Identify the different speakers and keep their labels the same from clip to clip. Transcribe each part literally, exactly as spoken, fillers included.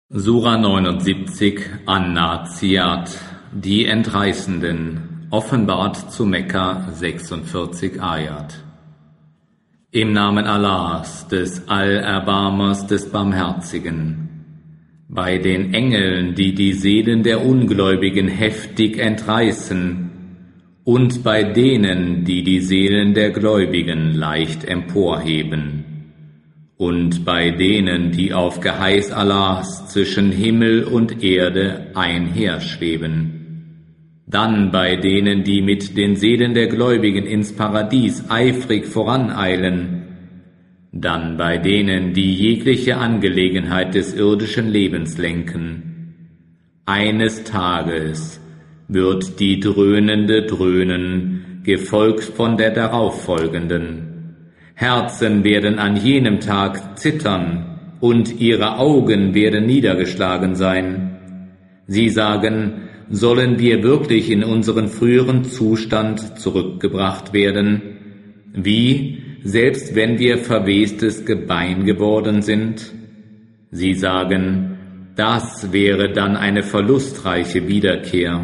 Speaker 1: Sura neunundsiebzig An-Naziat, die Entreißenden, offenbart zu Mekka sechsundvierzig Ayat. Im Namen Allahs, des Allerbarmers, des Barmherzigen. Bei den Engeln, die die Seelen der Ungläubigen heftig entreißen, und bei denen, die die Seelen der Gläubigen leicht emporheben, und bei denen, die auf Geheiß Allahs zwischen Himmel und Erde einherschweben. Dann bei denen, die mit den Seelen der Gläubigen ins Paradies eifrig voraneilen. Dann bei denen, die jegliche Angelegenheit des irdischen Lebens lenken. Eines Tages wird die Dröhnende dröhnen, gefolgt von der darauffolgenden. Herzen werden an jenem Tag zittern, und ihre Augen werden niedergeschlagen sein. Sie sagen, sollen wir wirklich in unseren früheren Zustand zurückgebracht werden? Wie, selbst wenn wir verwestes Gebein geworden sind? Sie sagen, das wäre dann eine verlustreiche Wiederkehr.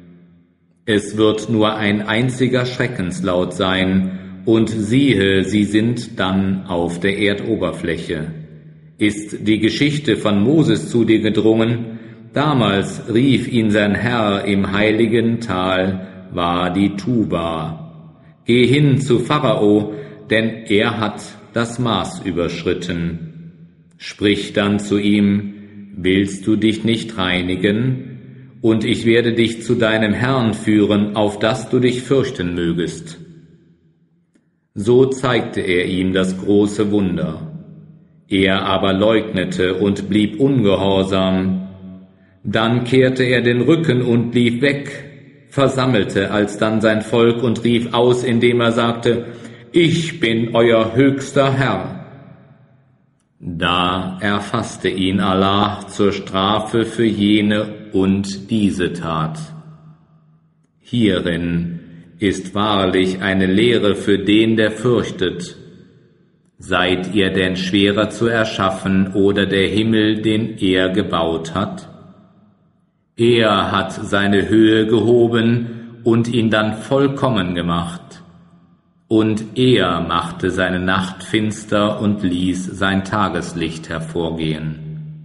Speaker 1: Es wird nur ein einziger Schreckenslaut sein, und siehe, sie sind dann auf der Erdoberfläche. Ist die Geschichte von Moses zu dir gedrungen? Damals rief ihn sein Herr im heiligen Tal Wadi Tuba. Geh hin zu Pharao, denn er hat das Maß überschritten. Sprich dann zu ihm, willst du dich nicht reinigen? Und ich werde dich zu deinem Herrn führen, auf dass du dich fürchten mögest. So zeigte er ihm das große Wunder. Er aber leugnete und blieb ungehorsam. Dann kehrte er den Rücken und lief weg, versammelte alsdann sein Volk und rief aus, indem er sagte, ich bin euer höchster Herr. Da erfasste ihn Allah zur Strafe für jene und diese Tat. Hierin ist wahrlich eine Lehre für den, der fürchtet. Seid ihr denn schwerer zu erschaffen oder der Himmel, den er gebaut hat? Er hat seine Höhe gehoben und ihn dann vollkommen gemacht. Und er machte seine Nacht finster und ließ sein Tageslicht hervorgehen.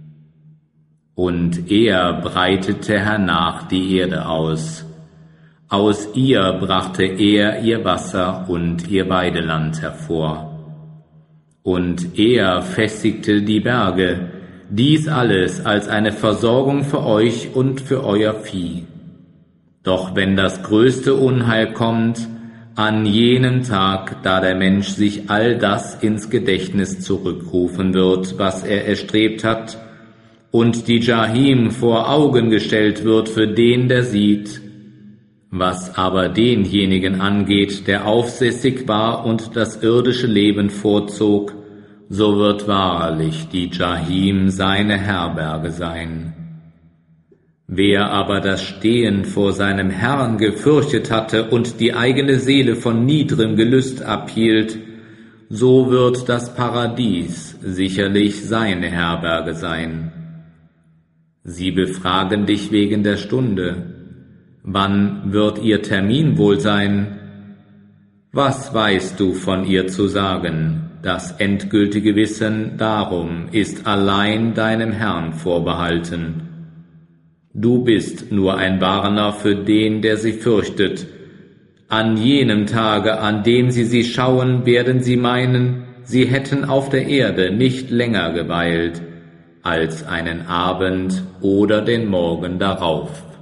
Speaker 1: Und er breitete hernach die Erde aus. Aus ihr brachte er ihr Wasser und ihr Weideland hervor. Und er festigte die Berge, dies alles als eine Versorgung für euch und für euer Vieh. Doch wenn das größte Unheil kommt, an jenem Tag, da der Mensch sich all das ins Gedächtnis zurückrufen wird, was er erstrebt hat, und die Jahim vor Augen gestellt wird für den, der sieht, was aber denjenigen angeht, der aufsässig war und das irdische Leben vorzog, so wird wahrlich die Jahim seine Herberge sein. Wer aber das Stehen vor seinem Herrn gefürchtet hatte und die eigene Seele von niedrigem Gelüst abhielt, so wird das Paradies sicherlich seine Herberge sein. Sie befragen dich wegen der Stunde. Wann wird ihr Termin wohl sein? Was weißt du von ihr zu sagen? Das endgültige Wissen darum ist allein deinem Herrn vorbehalten. Du bist nur ein Warner für den, der sie fürchtet. An jenem Tage, an dem sie sie schauen, werden sie meinen, sie hätten auf der Erde nicht länger geweilt als einen Abend oder den Morgen darauf.